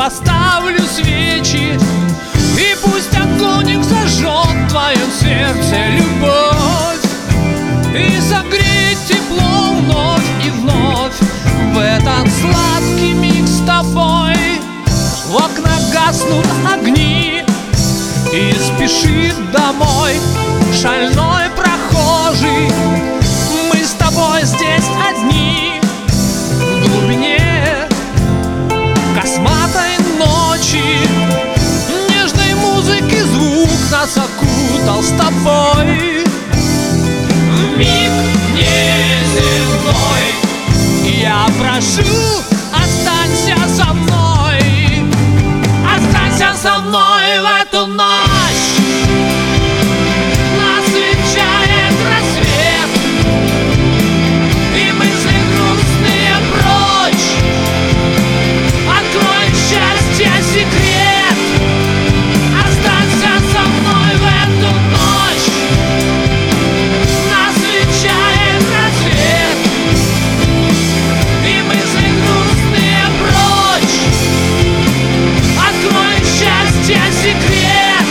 поставлю свечи, и пусть огонь их зажжет в твоем сердце любовь, и согреть тепло вновь и вновь в этот сладкий миг с тобой. В окнах гаснут огни, и спешит домой шальной прохожий. Мы с тобой здесь одни в глубине косматой ночи. Нежной музыки звук нас окутал с тобой. В миг неземной я прошу, останься со мной, останься со мной в эту ночь. Нас венчает рассвет, и мысли грустные прочь. Открой счастье секрет, останься со мной в эту ночь. Нас венчает рассвет, и мысли грустные прочь. Открой счастье секрет.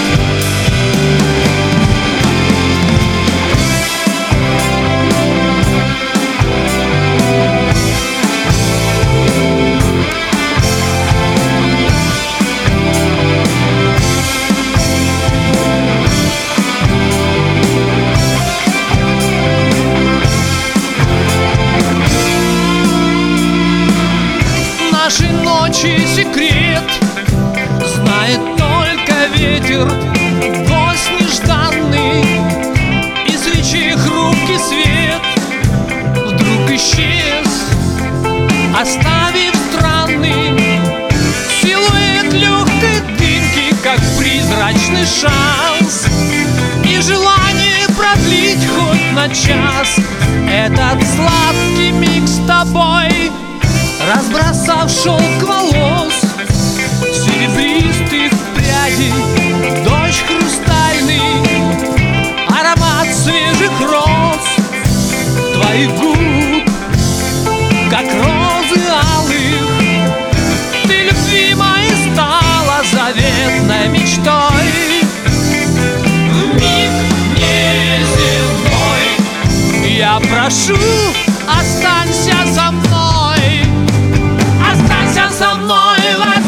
Наши ночи секрет знает только ветер, гость нежданный, и свечи хрупкий свет вдруг исчез, оставив странный силуэт легкой дымки, как призрачный шанс, и желание продлить хоть на час этот сладкий миг с тобой. Разбросав шелк волос, серебристых прядей, дождь хрустальный, аромат свежих роз, твоих губ, как розы алых. Ты, любви моей, стала заветной мечтой. В миг неземной я прошу, останься со мной, останься со мной в